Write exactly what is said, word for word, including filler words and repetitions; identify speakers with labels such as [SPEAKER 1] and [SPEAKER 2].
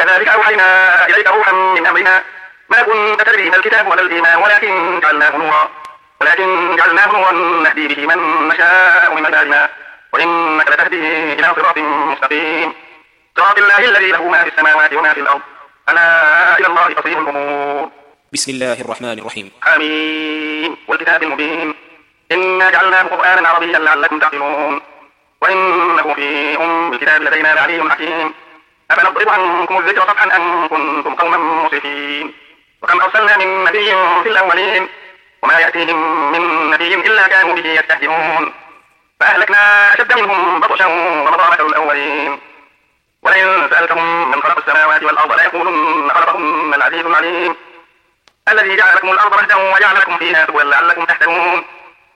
[SPEAKER 1] كذلك أوحينا إليك روحا من أمرنا ما كنت تدري ما الكتاب ولا الإيمان ولكن جعلناه نورا ولكن جعلناه نورا نهدي به من نشاء من عبادنا وإنك لتهدي إلى صراط مستقيم صراط الله الذي له ما في السماوات وما في الأرض ألا إلى الله تصير الأمور.
[SPEAKER 2] بسم الله الرحمن الرحيم.
[SPEAKER 1] حميم والكتاب المبين إنا جعلناه قرآنا عربيا لعلكم تعقلون وإنه في أم الكتاب لدينا لعلي حكيم أفنضرب عنكم الذكر صفحا أن كنتم قوما مسرفين وكم أرسلنا من نبي في الأولين وما يأتيهم من نبي إلا كانوا به يستهزئون فأهلكنا أشد منهم بطشا ومضى مثل الأولين ولئن سألتهم من خلق السماوات والأرض ليقولن خلقهن العزيز العليم الذي جعل لكم الأرض مهدا وجعل لكم فيها سبلا لعلكم تهتدون